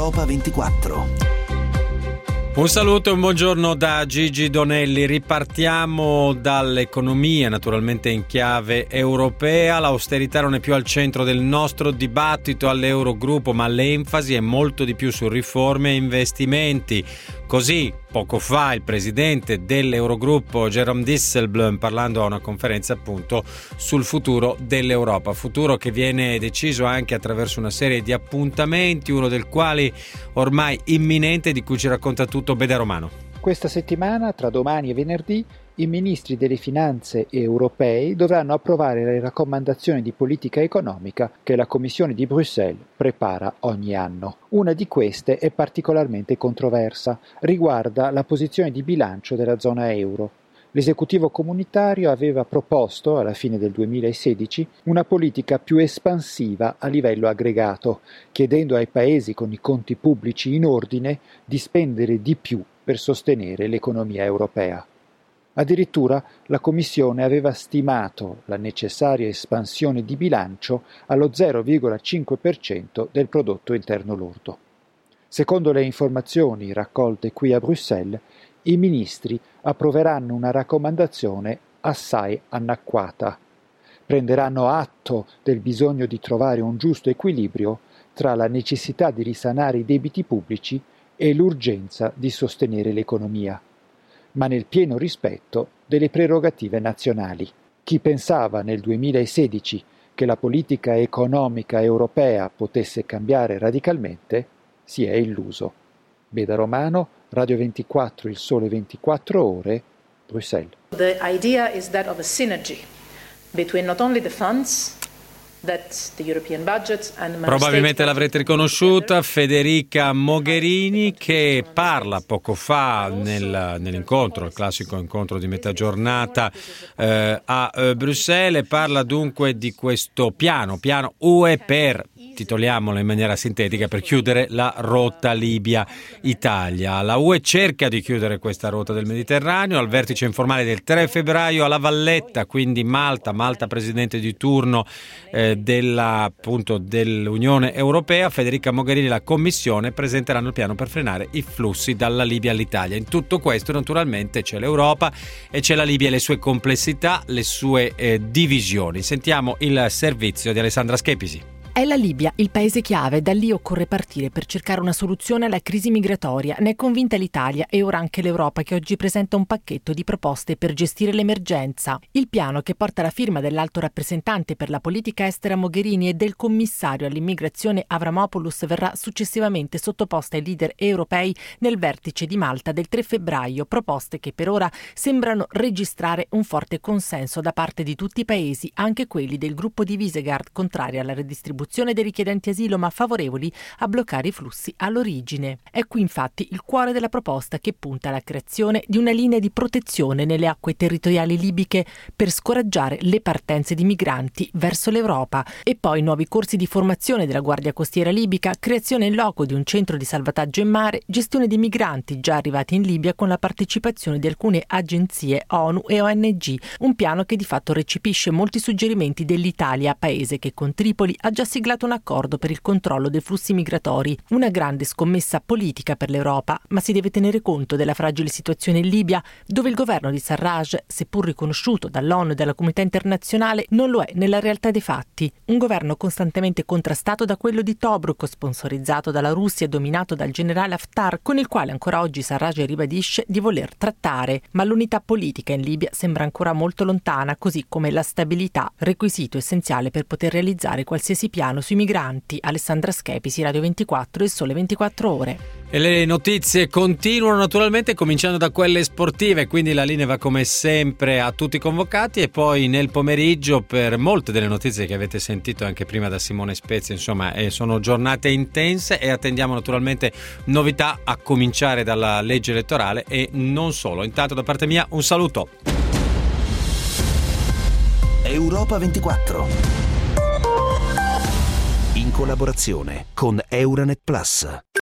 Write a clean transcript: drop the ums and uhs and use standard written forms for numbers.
Europa 24. Un saluto e un buongiorno da Gigi Donelli. Ripartiamo dall'economia, naturalmente in chiave europea. L'austerità non è più al centro del nostro dibattito all'Eurogruppo, ma l'enfasi è molto di più su riforme e investimenti. Così, poco fa, il presidente dell'Eurogruppo, Jérôme Dijsselbloem, parlando a una conferenza appunto sul futuro dell'Europa. Futuro che viene deciso anche attraverso una serie di appuntamenti, uno del quale ormai imminente, di cui ci racconta tutto Beda Romano. Questa settimana, tra domani e venerdì, i ministri delle finanze europei dovranno approvare le raccomandazioni di politica economica che la Commissione di Bruxelles prepara ogni anno. Una di queste è particolarmente controversa, riguarda la posizione di bilancio della zona euro. L'esecutivo comunitario aveva proposto, alla fine del 2016, una politica più espansiva a livello aggregato, chiedendo ai paesi con i conti pubblici in ordine di spendere di più per sostenere l'economia europea. Addirittura la Commissione aveva stimato la necessaria espansione di bilancio allo 0,5% del prodotto interno lordo. Secondo le informazioni raccolte qui a Bruxelles, i ministri approveranno una raccomandazione assai annacquata. Prenderanno atto del bisogno di trovare un giusto equilibrio tra la necessità di risanare i debiti pubblici e l'urgenza di sostenere l'economia, ma nel pieno rispetto delle prerogative nazionali. Chi pensava nel 2016 che la politica economica europea potesse cambiare radicalmente si è illuso. Beda Romano, Radio 24, Il Sole 24 Ore, Bruxelles. The idea is that of a synergy between not only the funds that the European budget and probabilmente l'avrete riconosciuta, Federica Mogherini, che parla poco fa nell'incontro, il classico incontro di metà giornata a Bruxelles, parla dunque di questo piano UE per, titoliamolo in maniera sintetica, per chiudere la rotta Libia-Italia. La UE cerca di chiudere questa rotta del Mediterraneo al vertice informale del 3 febbraio a La Valletta, quindi Malta presidente di turno dell'Unione Europea. Federica Mogherini e la Commissione presenteranno il piano per frenare i flussi dalla Libia all'Italia. In tutto questo naturalmente c'è l'Europa e c'è la Libia e le sue complessità, le sue divisioni. Sentiamo il servizio di Alessandra Schepisi. È la Libia il paese chiave, da lì occorre partire per cercare una soluzione alla crisi migratoria. Ne è convinta l'Italia e ora anche l'Europa, che oggi presenta un pacchetto di proposte per gestire l'emergenza. Il piano, che porta la firma dell'alto rappresentante per la politica estera Mogherini e del commissario all'immigrazione Avramopoulos, verrà successivamente sottoposta ai leader europei nel vertice di Malta del 3 febbraio, proposte che per ora sembrano registrare un forte consenso da parte di tutti i paesi, anche quelli del gruppo di Visegrad, contrari alla redistribuzione dei richiedenti asilo ma favorevoli a bloccare i flussi all'origine. È qui infatti il cuore della proposta, che punta alla creazione di una linea di protezione nelle acque territoriali libiche per scoraggiare le partenze di migranti verso l'Europa, e poi nuovi corsi di formazione della Guardia Costiera libica, creazione in loco di un centro di salvataggio in mare, gestione dei migranti già arrivati in Libia con la partecipazione di alcune agenzie ONU e ONG, un piano che di fatto recepisce molti suggerimenti dell'Italia, paese che con Tripoli ha già siglato un accordo per il controllo dei flussi migratori, una grande scommessa politica per l'Europa, ma si deve tenere conto della fragile situazione in Libia, dove il governo di Sarraj, seppur riconosciuto dall'ONU e dalla comunità internazionale, non lo è nella realtà dei fatti. Un governo costantemente contrastato da quello di Tobruk, sponsorizzato dalla Russia e dominato dal generale Haftar, con il quale ancora oggi Sarraj ribadisce di voler trattare, ma l'unità politica in Libia sembra ancora molto lontana, così come la stabilità, requisito essenziale per poter realizzare qualsiasi piano sui migranti. Alessandra Schepisi, Radio 24, Il Sole 24 Ore. E le notizie continuano naturalmente, cominciando da quelle sportive, quindi la linea va come sempre a tutti i convocati, e poi nel pomeriggio per molte delle notizie che avete sentito anche prima da Simone Spezia. Insomma, sono giornate intense e attendiamo naturalmente novità, a cominciare dalla legge elettorale e non solo. Intanto da parte mia un saluto. Europa 24, in collaborazione con Euranet Plus.